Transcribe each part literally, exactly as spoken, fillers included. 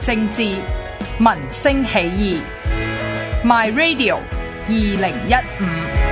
政治，民聲起義。My Radio 二零一五。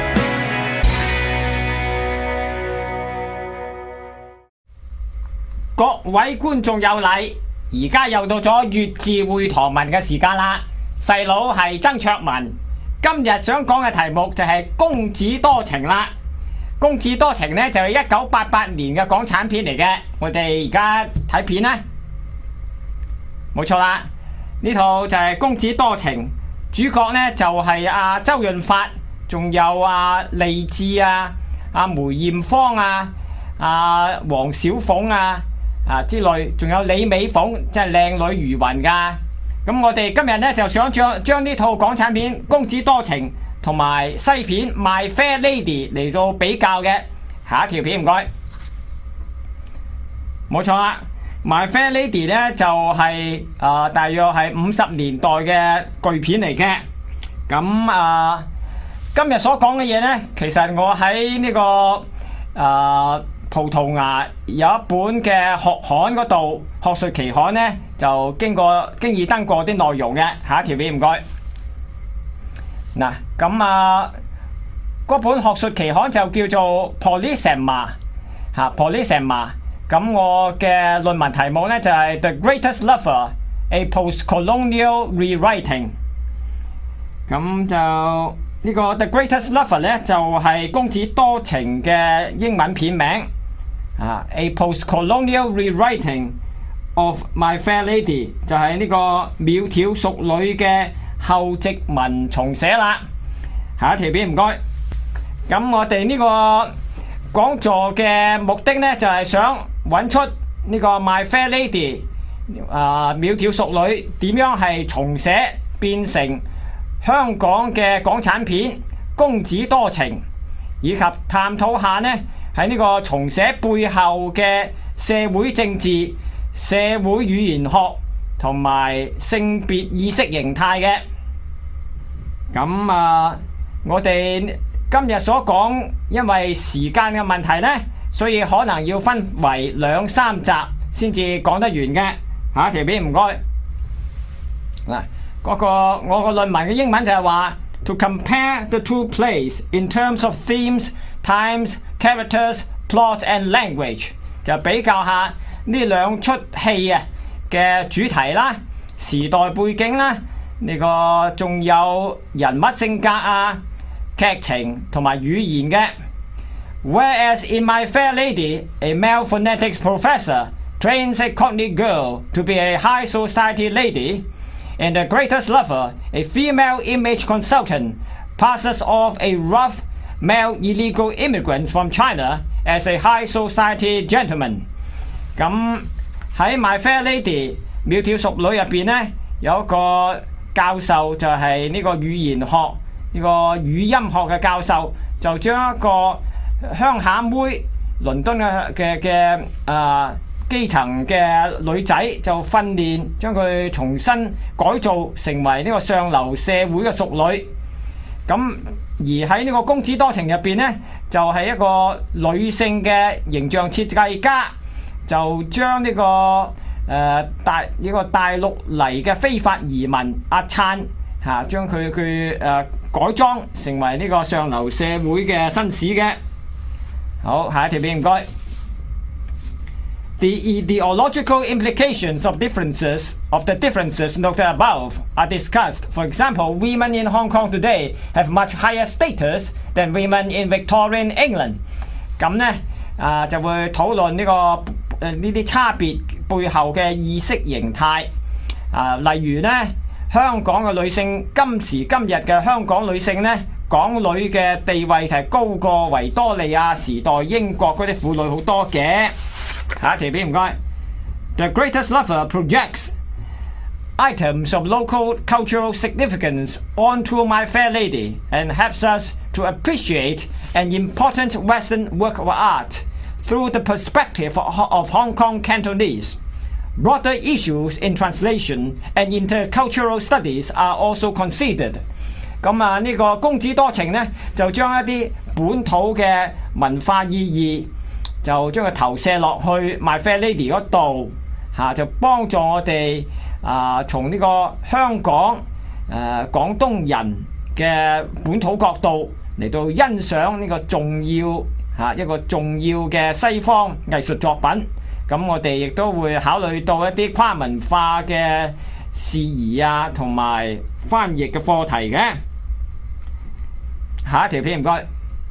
各位觀眾有禮，而家又到咗粵字會堂文嘅時間啦。細佬係曾卓文，今日想講嘅題目就係公子多情啦。公子多情呢，就係一九八八年嘅港產片嚟嘅，我哋而家睇片啦。冇錯啦，呢套就係公子多情，主角呢就係阿周潤發，仲有阿利智啊、阿梅艷芳啊、阿黃小鳳啊啊之類，仲有李美鳳，真係靚女如雲噶。咁我哋今日呢就想將將呢套港產片《公子多情》同埋西片《My Fair Lady》嚟到比較嘅。下一條片唔該，冇錯啦。My Fair Lady 咧就係、是、啊、呃、大約係五十年代嘅巨片嚟嘅。咁啊、呃、今日所講嘅嘢咧，其實我喺呢、這個啊、呃、葡萄牙有一本嘅學刊嗰度，學術期刊咧就經過經已登過啲內容嘅。下一條片唔該。嗱咁啊嗰本學術期刊就叫做 Polysema 嚇 Polysema。咁我嘅論文題目咧就係、是、The Greatest Lover: A Postcolonial Rewriting。咁就呢、這個 The Greatest Lover 咧就係、是、公子多情嘅英文片名啊。A Postcolonial Rewriting of My Fair Lady 就係呢個窈窕淑女嘅後殖民重寫啦。下一條片唔該。咁我哋呢個講座嘅目的咧就係、是、想揾出呢個 My Fair Lady 啊、呃，窈窕淑女點樣係重寫變成香港嘅港產片公子多情，以及探討下呢喺呢個重寫背後嘅社會政治、社會語言學同埋性別意識形態嘅。咁啊，我哋今日所講，因為時間嘅問題呢，所以可能要分為兩三集先至講得完嘅。下一條片唔該。嗱，嗰個我個論文嘅英文就係話 To compare the two plays in terms of themes, times, characters, plot and language， 就比較下呢兩出戲啊嘅主題啦、時代背景啦、呢個仲有人物性格啊、劇情同埋語言嘅。Whereas in My Fair Lady, a male phonetics professor trains a Cockney girl to be a high society lady, and The Greatest Lover, a female image consultant, passes off a rough male illegal immigrant from China as a high society gentleman。咁喺 My Fair Lady 窈窕淑女入邊呢，有一個教授就係呢個語言學、呢個語音學嘅教授，就將一個鄉下妹，倫敦嘅嘅嘅啊基層嘅女仔就訓練，將佢重新改造成為呢個上流社會嘅淑女。咁而喺呢個公子多情入邊呢，就係、是、一個女性嘅形象設計家，就將呢、這個誒、呃、大呢、這個大陸嚟嘅非法移民阿燦嚇，將佢佢誒改裝成為呢個上流社會嘅紳士嘅。好，下一條片唔該。The ideological implications of differences of the differences noted above are discussed. For example, women in Hong Kong today have much higher status than women in Victorian England. 咁呢啊就會討論呢、這個誒呢啲差別背後嘅意識形態啊，例如呢香港嘅女性，今時今日嘅香港女性呢，港女嘅地位就係高過維多利亞時代英國嗰啲婦女好多嘅。下一條片唔該。The Greatest Lover projects items of local cultural significance onto My Fair Lady and helps us to appreciate an important Western work of art through the perspective of Hong Kong Cantonese. Broader issues in translation and intercultural studies are also considered. 咁啊，呢個公子多情呢，就將一啲本土嘅文化意義，就將佢投射落去 My Fair Lady 嗰度嚇，就幫助我哋啊，從呢個香港誒、呃、廣東人嘅本土角度嚟到欣賞呢個重要嚇、啊、一個重要嘅西方藝術作品。咁我哋亦都會考慮到一啲跨文化嘅事宜啊，同埋翻譯嘅課題嘅。下一條片唔該。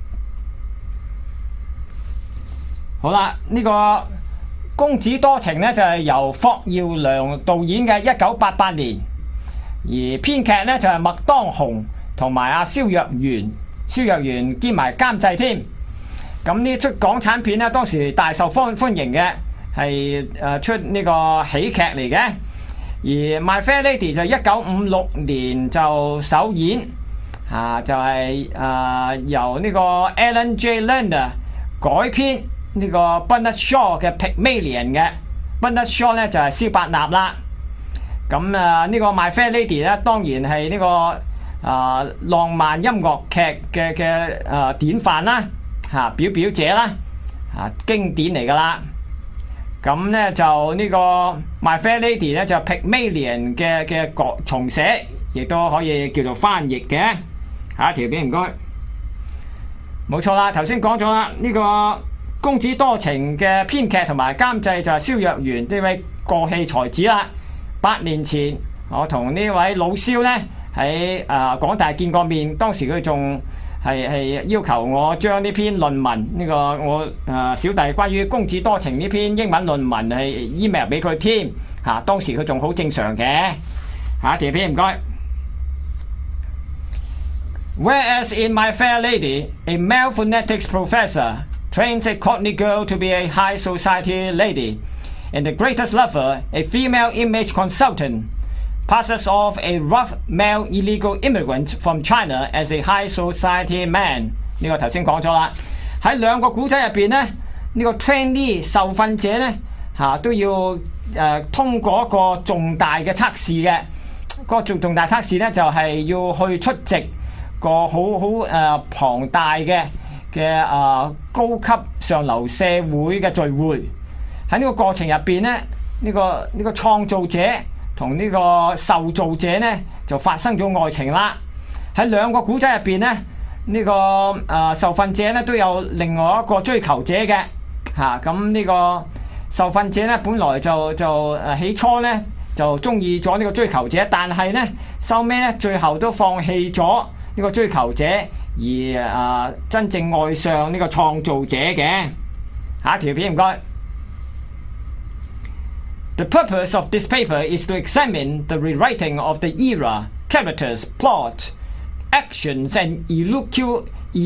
好啦，呢、這個公子多情呢，就係、是、由霍耀良導演嘅一九八八年，而編劇呢，就係、是、麥當雄同埋阿蕭若元，蕭若元兼埋監製添。咁呢出港產片呢，當時大受歡歡迎嘅。係誒出呢個喜劇嚟嘅，而 My Fair Lady 就一九五六年就首演，啊就係、是、誒、啊、由呢個 Alan J. Lerner 改編呢個 Bernard Shaw 嘅 Pygmalion 嘅 Bernard Shaw 咧就係蕭伯納啦。咁啊呢個 My Fair Lady 咧當然係呢、這個啊浪漫音樂劇嘅嘅誒典範啦，嚇、啊、表表姐啦，嚇、啊、經典嚟㗎啦。咁咧就呢個 My Fair Lady 咧就 Pygmalion 嘅嘅國重寫，亦都可以叫做翻譯嘅。下一條片唔該，冇錯啦，頭先講咗啦，呢、這個公子多情嘅編劇同埋監製就係蕭若元呢位過氣才子啦。八年前我同呢位老蕭咧喺誒港大見過面，當時佢仲係係要求我將呢篇論文呢、這個我誒、呃、小弟關於公子多情呢篇英文論文係 email 俾佢添嚇，當時佢仲好正常嘅。下一條片唔該。Whereas in My Fair Lady, a male phonetics professor trains a Cockney girl to be a high society lady, and the greatest lover, a female image consultant, passes off a rough male illegal immigrant from China as a high society man。 呢個頭先講咗啦。喺兩個古仔入邊呢，呢、呢個 trainee 受訓者呢，嚇、啊、都要誒、呃、通過一個重大嘅測試嘅。個重重大測試呢，就係、是、要去出席個好好誒龐大嘅嘅誒高級上流社會嘅聚會。喺呢個過程入邊呢，呢、呢個呢、呢個創造者同呢個受造者呢就發生咗愛情啦。喺兩個古仔入邊呢，呢、呢個誒、呃、受訓者呢都有另外一個追求者嘅嚇。咁、啊、呢個受訓者呢，本來就就誒、呃、起初呢就中意咗呢個追求者，但係呢收尾呢最後都放棄咗呢個追求者，而誒、呃、真正愛上呢個創造者嘅。下一條片唔該。The purpose of this paper is to examine the rewriting of the era, characters, plot, actions, and elocu-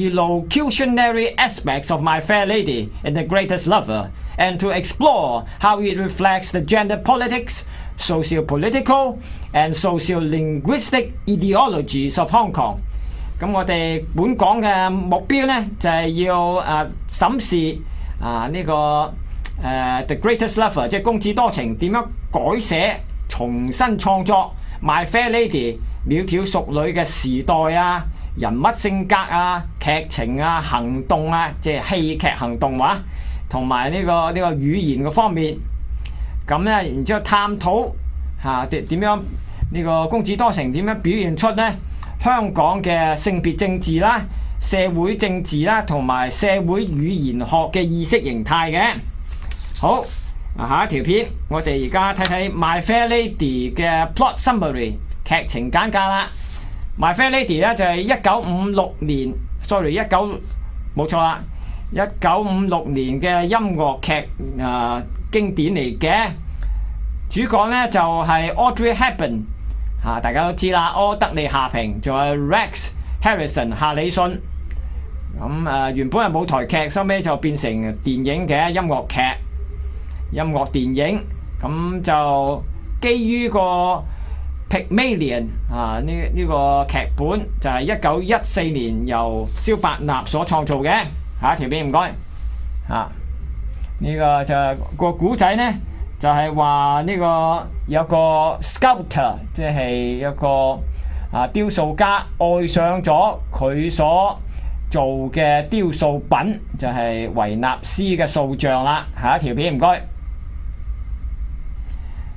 elocutionary aspects of My Fair Lady and the Greatest Lover, and to explore how it reflects the gender politics, socio-political, and socio-linguistic ideologies of Hong Kong。 咁我哋本港嘅目標呢，就係、是、要誒、呃、審視啊呢、這個。誒、uh, The Greatest Lover 即係公子多情點樣改寫重新創作 My Fair Lady 窈窕淑女嘅時代啊、人物性格啊、劇情啊、行動啊，即係戲劇行動話，同埋呢個呢、這個語言嘅方面。咁咧，然之後探討嚇點點樣呢、這個公子多情點樣表現出咧香港嘅性別政治啦、社會政治啦，同埋社會語言學嘅意識形態嘅。好，下一條片，我哋而家睇睇 My Fair Lady 嘅 plot summary 劇情簡介啦。My Fair Lady 咧就係一九五六年 ，sorry 一九冇錯啦，一九五六年嘅音樂劇啊、呃、經典嚟嘅。主角咧就係、是、Audrey Hepburn 嚇、啊，大家都知啦，柯德莉夏萍，仲有 Rex Harrison 夏里遜。咁誒、呃、原本係舞台劇，收尾就變成電影嘅音樂劇。音樂電影咁就基於個 Pygmalion 啊呢呢、呢個劇本就係一九一四年由蕭伯納所創造嘅。下一條片唔該啊，呢、呢個就係、個古仔呢就係話呢個有個 sculptor 即係一個啊雕塑家愛上咗佢所做嘅雕塑品，就係維納斯嘅塑像啦。下一條片唔該。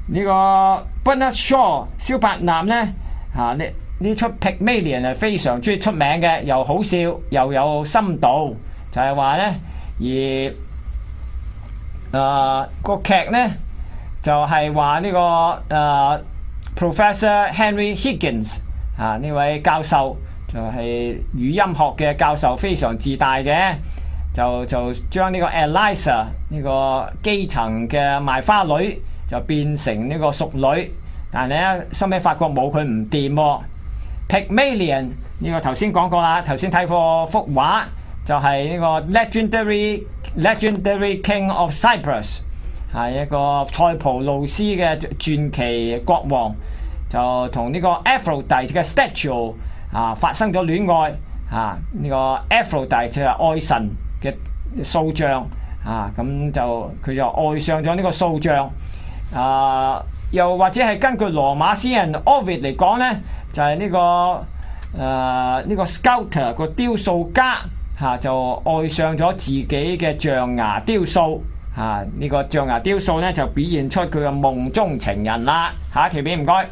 呢個 Bernard Shaw 蕭伯納咧嚇呢呢出 Pygmalion 係非常之出名嘅，又好笑又有深度，就係話咧而誒、呃那個劇咧就係話呢個誒、呃、Professor Henry Higgins 啊呢位教授就係語音學嘅教授，非常自大嘅。就就將呢個 Eliza 呢個基層嘅賣花女就變成呢個淑女，但係咧收尾發覺冇佢唔掂喎。Pygmalion 呢個頭先講過啦，頭先睇過幅畫就係、是、呢個 legendary legendary King of Cyprus 係一個塞浦路斯嘅傳奇國王，就同呢個 Aphrodite 嘅 statue 啊發生咗戀愛啊，呢、這個 Aphrodite 就係愛神嘅塑像啊，咁就佢就愛上咗呢個塑像啊，又或者係根據羅馬詩人 Ovid 嚟講咧，就係、是、呢、這個誒呢、啊這個 sculptor 個雕塑家嚇、啊、就愛上咗自己嘅象牙雕塑嚇，呢、這個象牙雕塑咧就表現出佢嘅夢中情人啦。下一條片唔該。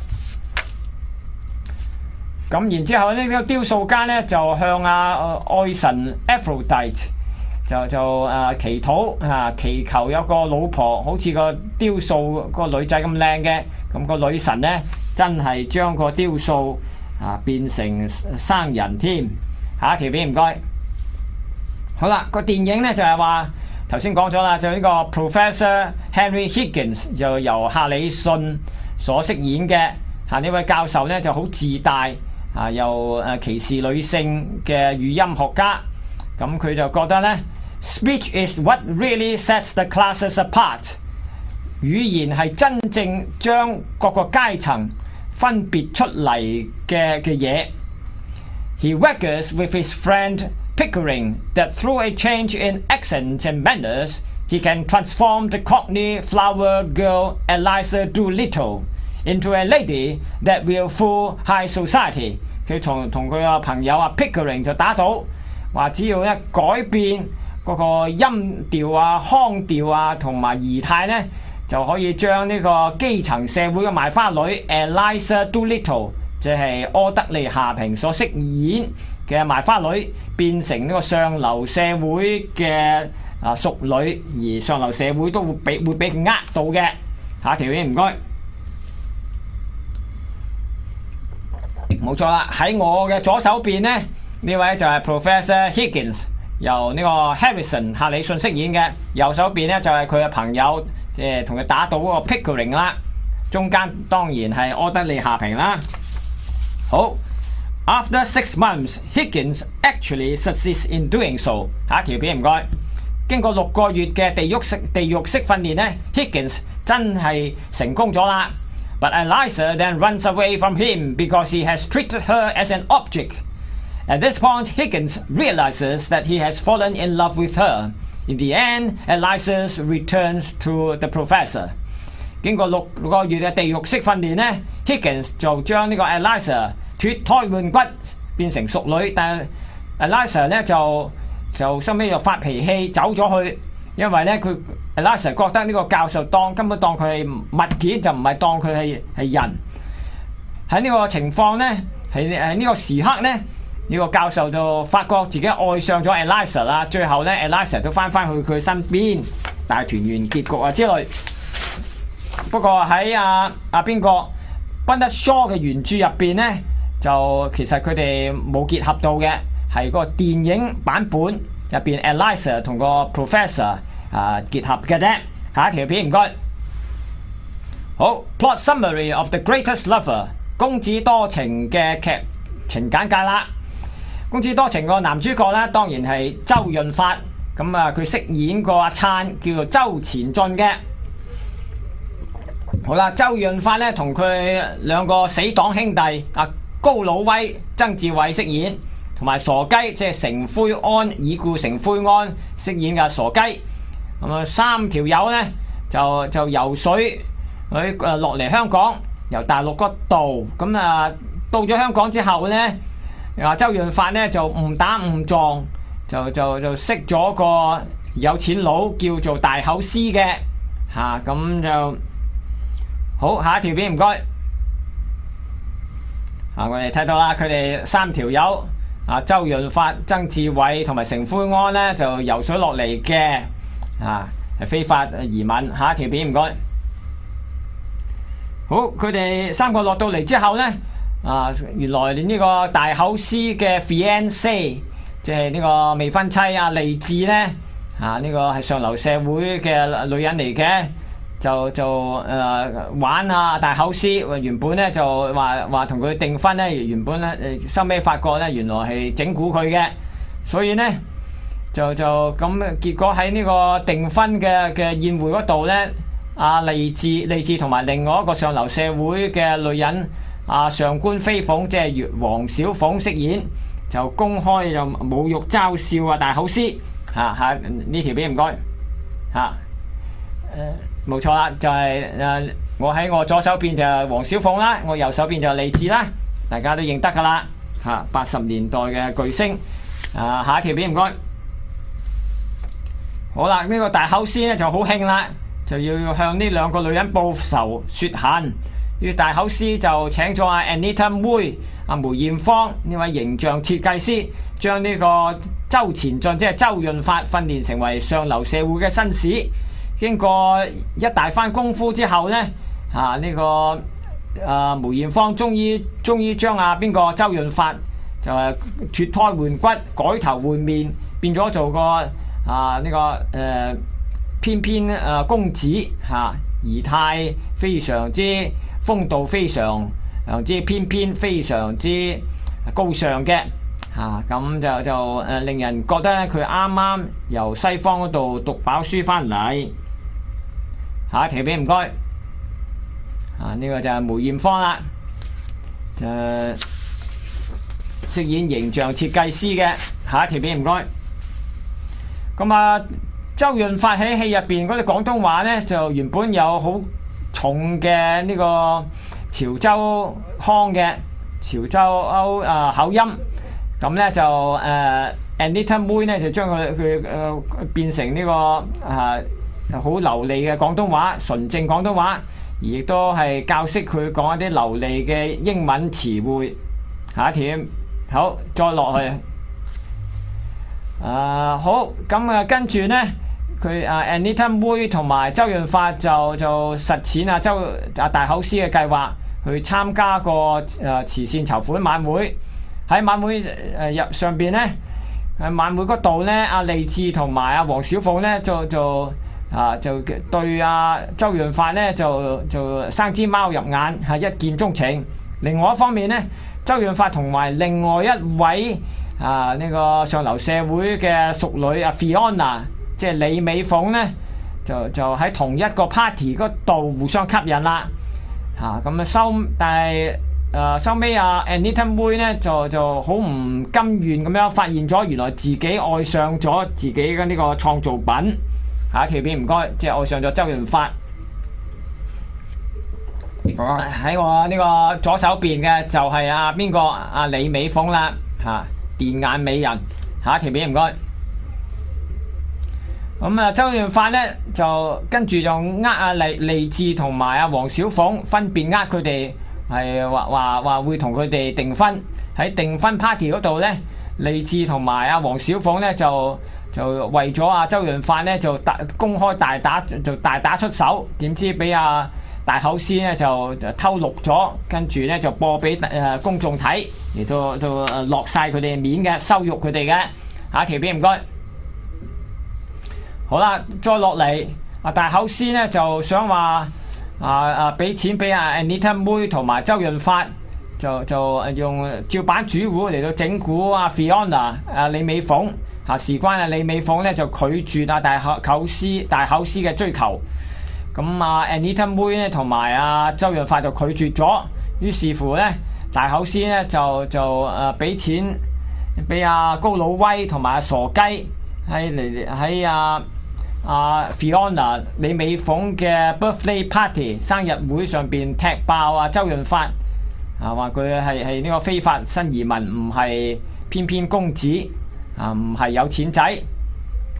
咁然之後呢、這個雕塑家咧就向啊愛神 Aphrodite就就誒、啊、祈禱啊，祈求有個老婆好似個雕塑個女仔咁靚嘅，咁、個女神咧真係將個雕塑啊變成生人添。下一條片唔該。好啦，個電影咧就係話頭先講咗啦，就呢、是、個 Professor Henry Higgins 就由夏里遜所飾演嘅嚇呢位教授咧就好自大啊，又誒歧視女性嘅語音學家，咁佢就覺得咧 Speech is what really sets the classes apart。語言係真正將各個階層分別出嚟嘅嘅嘢。He reckons with his friend Pickering that through a change in accent and manners, he can transform the Cockney flower girl Eliza Doolittle into a lady that will fool high society。佢同同佢個朋友啊 Pickering 就打賭，話只要咧改變嗰個音調啊、腔調啊同埋儀態咧，就可以將呢個基層社會嘅賣花女 Eliza Doolittle，即係柯德莉夏萍所飾演嘅賣花女，變成呢個上流社會嘅啊淑女，而上流社會都會俾會俾佢呃到嘅。下條片唔該。冇錯啦，喺我嘅左手邊呢，呢位就係 Professor Higgins， 由呢個 Harrison 夏里遜飾演嘅；右手邊呢，就係佢嘅朋友，即係同佢打賭嗰個 Pickering 啦。中間當然係柯德莉夏萍啦。好 ，After six months, Higgins actually succeeds in doing so。下一條片唔該。經過六個月嘅地獄式地獄式訓練呢 Higgins 真係成功咗啦。But Eliza then runs away from him because he has treated her as an object. At this point, Higgins realizes that he has fallen in love with her. In the end, Eliza returns to the professor. 經過六個月嘅地獄式訓練呢 Higgins 就將呢個 Eliza 脫胎換骨變成淑女，但係 Eliza 咧就就收尾就發脾氣走咗去，因為咧佢 Eliza 覺得呢個教授當根本當佢係物件，就唔係當佢係係人。喺呢個情況咧，係誒呢個時刻咧，呢、呢個教授就發覺自己愛上咗 Eliza 啦。最後咧 Eliza 都翻翻去佢身邊，大團圓結局啊之類。不過喺阿阿邊個 Bernard Shaw 嘅原著入邊咧，就其實佢哋冇結合到嘅，係個電影版本入邊 Eliza 同個 Professor。啊，結合嘅啫。下一條片唔該。好 ，plot summary of The Greatest Lover， 公子多情嘅劇情簡介啦。公子多情個男主角咧，當然係周潤發。咁啊，佢飾演個阿燦叫做周前進嘅。好啦，周潤發咧同佢兩個死黨兄弟啊，高老威、曾志偉飾演，同埋傻雞即係成灰安已故成灰安飾演嘅傻雞。咁啊，三條友咧就就游水，佢誒落嚟香港，由大陸嗰度，咁啊到咗香港之後咧，啊周潤發咧就誤打誤撞，就就就識咗個有錢佬叫做大口師嘅，嚇、啊、咁就好，下一條片唔該。啊，我哋睇到啦，佢哋三條友啊，周潤發、曾志偉同埋成奎安咧就游水落嚟嘅，啊係非法移民。下一條片唔該。好，佢哋三個落到嚟之後咧，啊原來呢個大口師嘅 fiancée， 即係呢個未婚妻阿利智咧，啊呢、這個係上流社會嘅女人嚟嘅。就就誒、呃、玩啊大口師，原本咧就話話同佢訂婚咧，原本咧誒收尾發覺咧原來係整蠱佢嘅，所以咧就就咁結果喺呢個訂婚嘅嘅宴會嗰度咧，阿利智利智同埋另外一個上流社會嘅女人阿、啊、上官飛鳳，即係黃小鳳飾演，就公開就侮辱嘲笑啊大口師。嚇嚇呢條片唔該嚇誒。冇錯啦，就係、是、誒、呃，我喺我左手邊就係黃小鳳啦，我右手邊就係利智啦，大家都認得噶啦嚇，八十年代嘅巨星。啊，下一條片唔該。好啦，呢、這個大口師咧就好興啦，就要向呢兩個女人報仇雪恨。於大口師就請咗阿 Anita 妹阿梅艷芳呢位形象設計師，將呢個周前進即係周潤發訓練成為上流社會嘅紳士。經過一大番功夫之後呢，啊呢、這個啊梅艷芳終於終於將啊邊個周潤發就係脫胎換骨、改頭換面，變咗做個啊呢、這個誒、呃、翩翩誒公子嚇，儀、啊、態非常之風度非常非常之翩翩，非常之高尚嘅嚇，咁、啊、就就誒、呃、令人覺得佢啱啱由西方嗰度讀飽書翻嚟。下一條片唔該，啊呢、這個就係梅艷芳啦，就飾演形象設計師嘅。下一條片唔該。咁啊，周潤發喺戲入邊嗰啲廣東話咧，就原本有好重嘅呢個潮州腔嘅潮州歐啊口音，咁咧就誒、呃、Anita 妹咧就將佢佢誒變成呢、這個啊。好流利嘅廣東話，純正廣東話，而亦都係教識佢講一啲流利嘅英文詞彙。下一條，好，再落去。啊，好，咁啊，跟住呢，佢啊 Anita 妹同埋周潤發就就實踐啊周啊大口師嘅計劃，去參加個誒慈善籌款晚會。喺晚會誒入上邊呢，喺晚會嗰度呢，阿利智同埋阿黃小鳳呢，就就。啊，就對啊周潤發咧就就生支貓入眼，係一見鍾情。另外一方面咧，周潤發同埋另外一位啊呢、這個上流社會嘅淑女啊 Fiona， 即係李美鳳咧，就就喺同一個 party 嗰度互相吸引啦。嚇咁啊收，但係誒收尾啊 Anita 妹咧就就好唔甘願咁樣發現咗，原來自己愛上咗自己嘅呢個創造品。下一條片唔該，即係愛上咗周潤發。喺我呢個左手邊嘅就係阿邊個阿李美鳳啦，嚇、啊、電眼美人。下一條片唔該。咁啊，周潤發咧就跟住就呃阿利利智同埋阿黃小鳳，分別呃佢哋係話話話會同佢哋訂婚。喺訂婚 party 嗰度咧，利智同埋阿黃小鳳咧就。就為咗阿周潤發咧就大公開大打就大打出手，點知俾阿大口師咧就偷錄咗，跟住咧就播俾誒公眾睇，嚟到到落晒佢哋面嘅，羞辱佢哋嘅。下一條片唔該。好啦，再落嚟，阿大口師咧就想話啊啊俾錢俾阿 Anita 妹同埋周潤發，就就用照板煮碗嚟到整蠱阿 Fiona 阿李美鳳。啊！事關啊，李美鳳咧就拒絕啊大口師大口師嘅追求，咁啊 Anita 妹咧同埋啊周潤發就拒絕咗，於是乎咧大口師咧就就誒俾、呃、錢俾阿高老威同埋阿傻雞喺嚟喺啊啊 Fiona 李美鳳嘅 birthday party 生日會上邊踢爆啊周潤發，啊話佢係係呢個非法新移民，唔係翩翩公子。啊，唔係有錢仔，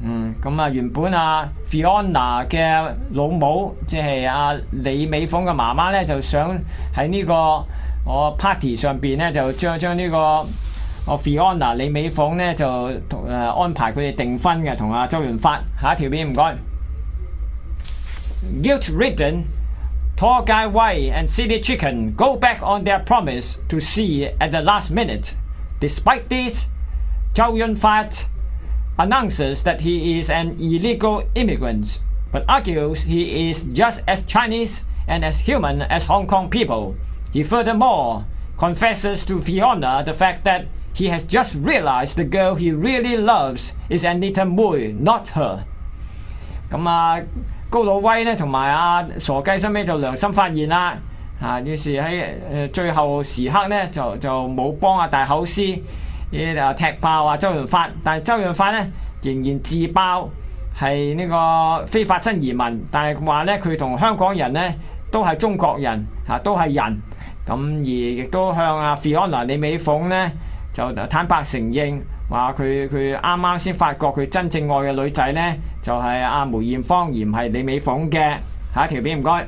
嗯，咁啊原本啊 Fiona 嘅老母，即係阿李美鳳嘅媽媽咧，就想喺呢、這個我 party 上邊咧，就將將呢個我 Fiona 李美鳳咧就同誒、呃、安排佢哋訂婚嘅，同阿周潤發。下一條片唔該。Guilt-ridden, Tall Guy Wei and City Chicken go back on their promise to see at the last minute. Despite this, Chow Yun-fat announces that he is an illegal immigrant, but argues he is just as Chinese and as human as Hong Kong people. He furthermore confesses to Fiona the fact that he has just realized the girl he really loves is Anita Mui, not her. 咁啊，高老威咧同埋阿傻雞身尾就良心發現啦，啊，於是喺誒最後時刻咧就就冇幫阿大口師誒踢爆啊周潤發，但係周潤發咧仍然自爆係呢個非法新移民，但係話咧佢同香港人咧都係中國人嚇，都係人，咁而亦都向阿 Fiona 李美鳳咧就坦白承認話佢佢啱啱先發覺佢真正愛嘅女仔咧就係、是、阿梅艷芳而唔係李美鳳嘅。下一條片唔該。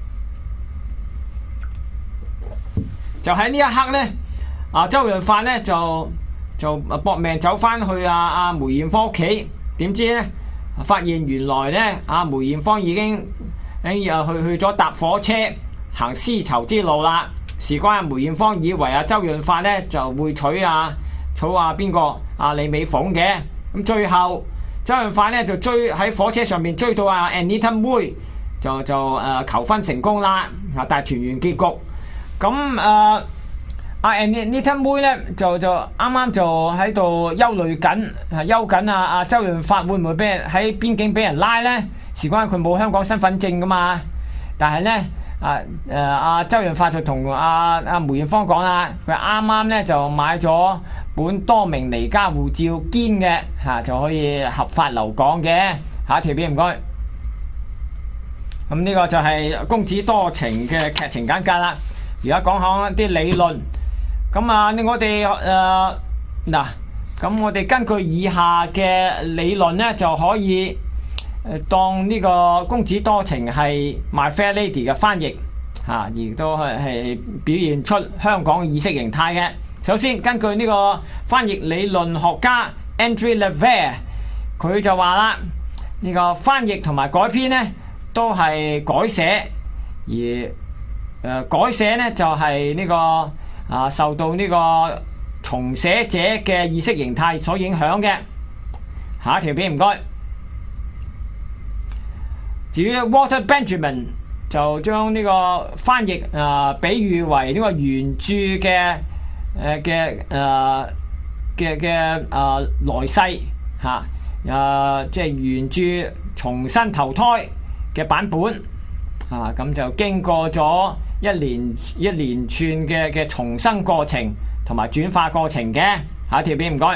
就喺呢一刻咧，啊周潤發咧就就搏命走翻去阿、啊、阿、啊、梅艷芳屋企，點知咧發現原來咧阿、啊、梅艷芳已經誒又去去咗搭火車行絲綢之路啦。事關阿梅艷芳以為阿周潤發咧就會娶阿娶阿邊個阿李美鳳嘅，咁最後周潤發咧就追喺火車上面追到阿 Anita Mui， 就就誒、呃、求婚成功啦，啊大團圓結局。咁誒阿 Anita Mui 咧就就啱啱就喺度憂慮緊，啊憂緊啊阿周潤發會唔會俾人喺邊境俾人拉咧？事關佢冇香港身份證噶嘛，但係咧。啊誒阿周潤發就同阿阿梅艷芳講啦，佢啱啱咧就買咗本多明尼加護照堅嘅嚇，就可以合法留港嘅。下一條片唔該。咁呢個就係公子多情嘅劇情簡介啦。而家講下啲理論。咁啊，我哋誒嗱，咁我哋根據以下嘅理論咧，就可以。誒當呢個公子多情係 My Fair Lady 嘅翻譯嚇，亦都係係表現出香港意識形態嘅。首先根據呢個翻譯理論學家 Andrew Levere， 佢就話啦，呢、這個翻譯同埋改編呢都係改寫，而誒、呃、改寫呢就係、是、呢、這個啊受到呢個重寫者嘅意識形態所影響嘅。下一條片唔該。至於 Walter Benjamin 就將呢個翻譯啊、呃、比喻為呢個原著嘅誒嘅誒嘅嘅誒來世嚇啊，即係原著重新投胎嘅版本啊，咁就經過咗一連一連串嘅嘅重生過程同埋轉化過程嘅。下一條片唔該。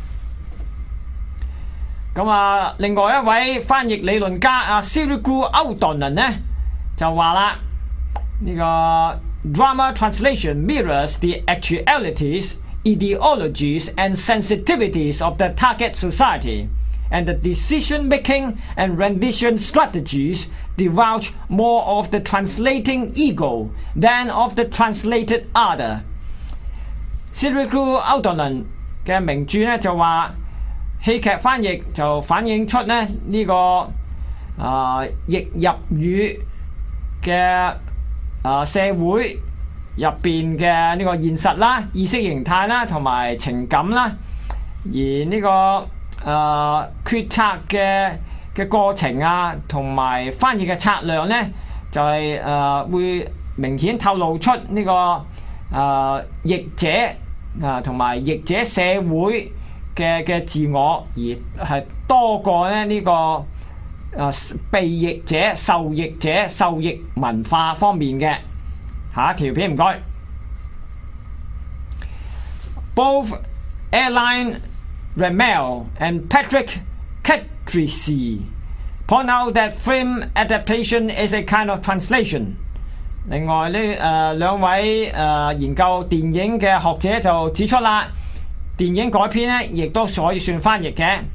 咁啊，另外一位翻譯理論家阿 Cyril O'Donnell 呢就話啦，呢個 drama translation mirrors the actualities, ideologies and sensitivities of the target society, and the decision-making and rendition strategies divulge more of the translating ego than of the translated other. Cyril O'Donnell 嘅名著呢就話。戲劇翻譯就反映出咧呢、這個啊譯入語嘅啊社會入邊嘅呢個現實啦、意識形態啦同埋情感啦，而呢、這個啊決策嘅嘅過程啊同埋翻譯嘅策略咧，就係、是、啊會明顯透露出呢、這個啊譯者啊同埋譯者社會嘅嘅自我，而係多過咧呢、這個誒、呃、被譯者、受譯者、受譯文化方面嘅。下一條片唔該。Both Aline Ramel and Patrick Catrici point out that film adaptation is a kind of translation。另外呢誒兩位誒、呃、研究電影嘅學者就指出啦。電影改編咧，亦都可以算翻譯嘅。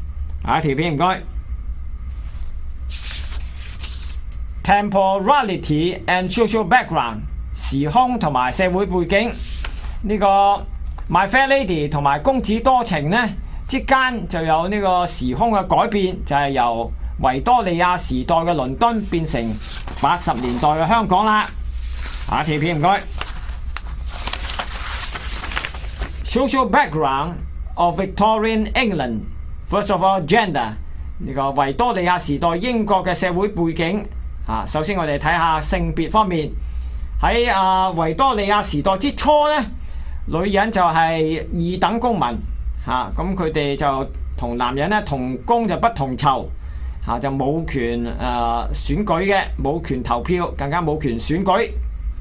下一條片唔該。Temporality and social background 時空同埋社會背景，呢、這個 My Fair Lady 同埋公子多情呢之間就有呢個時空嘅改變，就係、是、由維多利亞時代嘅倫敦變成八十年代嘅香港啦。下一條片唔該。Social background of Victorian England. First of all, gender 呢個維多利亞時代英國嘅社會背景。啊，首先我哋睇下性別方面，喺啊維多利亞時代之初咧，女人就係二等公民，嚇咁佢哋就同男人咧同工就不同酬，嚇、啊、就冇權誒、呃、選舉嘅，冇權投票，更加冇權選舉，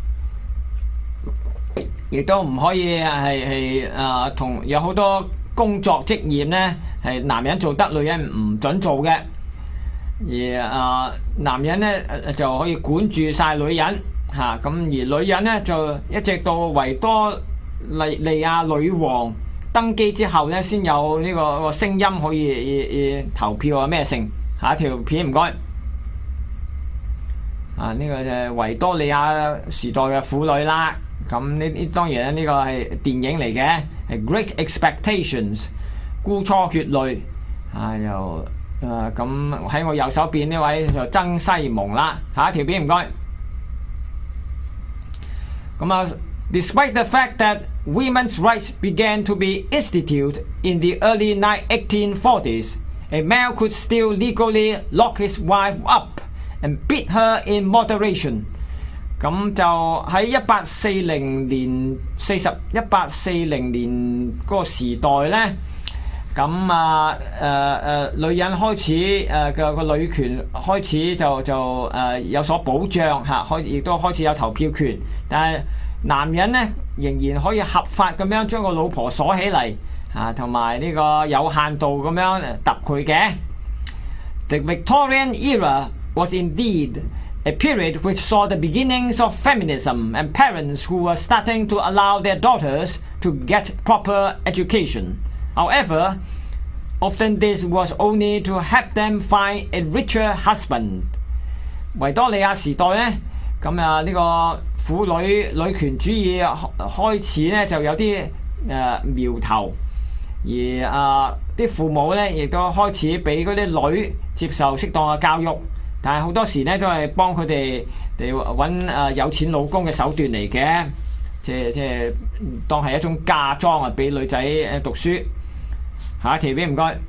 亦都唔可以係係誒同有好多工作職業咧係男人做得，女人唔準做嘅。而啊、呃，男人咧就可以管住晒女人嚇，咁、啊、而女人咧就一直到維多利利亞女王登基之後咧，先有呢個個聲音可以以以投票啊咩性。下一條片唔該。啊，呢、這個就係維多利亞時代嘅婦女啦。咁呢呢當然咧，呢、這個係電影嚟嘅，係 Great Expectations， 孤初血淚啊又。誒咁喺我右手邊呢位就曾西蒙啦，下一條片唔該。咁啊 ，Despite the fact that women's rights began to be instituted in the early eighteen forties, a male could still legally lock his wife up and beat her in moderation。咁就喺一八四零年四十一八四零年嗰個時代咧。咁啊，誒、呃、誒，女人開始誒嘅個女權開始就就誒、呃、有所保障嚇，開亦都開始有投票權，但係男人咧仍然可以合法咁樣將個老婆鎖起嚟嚇，同埋呢個有限度咁樣揼佢嘅。The Victorian era was indeed a period which saw the beginnings of feminism and parents who were starting to allow their daughters to get proper education. However, often this was only to help them find a richer husband. 維多利亞時代咧，咁啊呢個婦女女權主義開始咧就有啲誒、呃、苗頭，而啊啲、呃、父母咧亦都開始俾嗰啲女接受適當嘅教育，但係好多時咧都係幫佢哋哋揾誒有錢老公嘅手段嚟嘅，即係即係當係一種嫁妝啊，俾女仔誒讀書。下一條片唔該。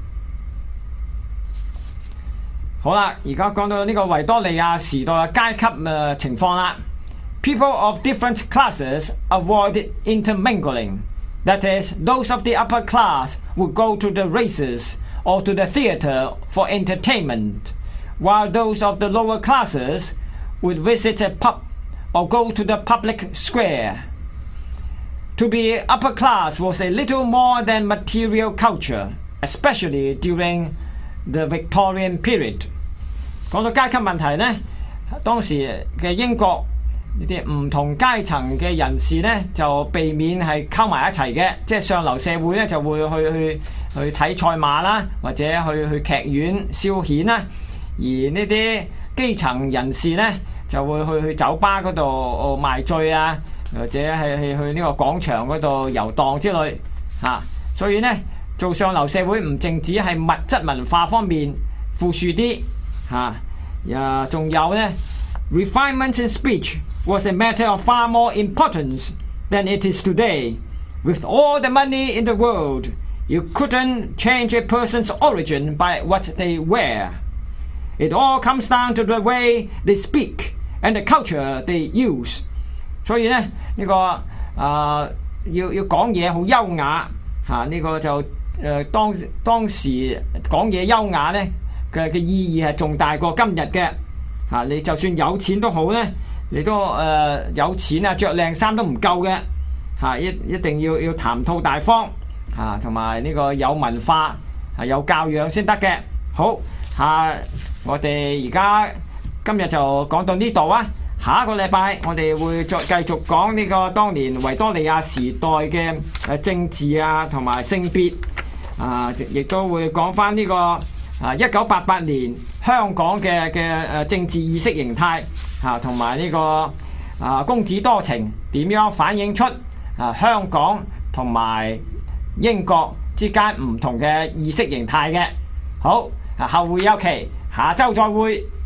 好啦，而家講到呢個維多利亞時代嘅階級誒情況啦。People of different classes avoided intermingling. That is, those of the upper class would go to the races or to the theatre for entertainment, while those of the lower classes would visit a pub or go to the public square. To be upper class was a little more than material culture, especially during the Victorian period. 講到階級問題呢，當時嘅英國呢啲唔同階層嘅人士呢，就避免係溝埋一齊嘅，即係上流社會呢就會去去去睇賽馬啦，或者去去劇院消遣啦，而呢啲基層人士呢，就會去去酒吧嗰度賣醉啊。或者係係去呢個廣場嗰度遊蕩之類嚇、啊，所以呢做上流社會唔淨止係物質文化方面富庶啲嚇，啊仲有呢 refinement in speech was a matter of far more importance than it is today. With all the money in the world, you couldn't change a person's origin by what they wear. It all comes down to the way they speak and the culture they use.所以咧，呢、這個啊、呃、要要講嘢好優雅嚇，呢、啊這個就誒、呃、當當時講嘢優雅咧嘅嘅意義係仲大過今日嘅嚇、啊。你就算有錢都好咧，你都誒、呃、有錢啊，着靚衫都唔夠嘅嚇，一一定要要談吐大方嚇，同埋呢個有文化係有教養先得嘅。好嚇、啊，我哋而家今日就講到呢度啊。下一個禮拜我哋會再繼續講呢個當年維多利亞時代嘅誒政治啊同埋性別啊，亦都會講翻呢個啊一九八八年香港嘅嘅誒政治意識形態啊，同埋呢個啊公子多情點樣反映出啊香港同埋英國之間唔同嘅意識形態嘅。好，啊後會有期，下週再會。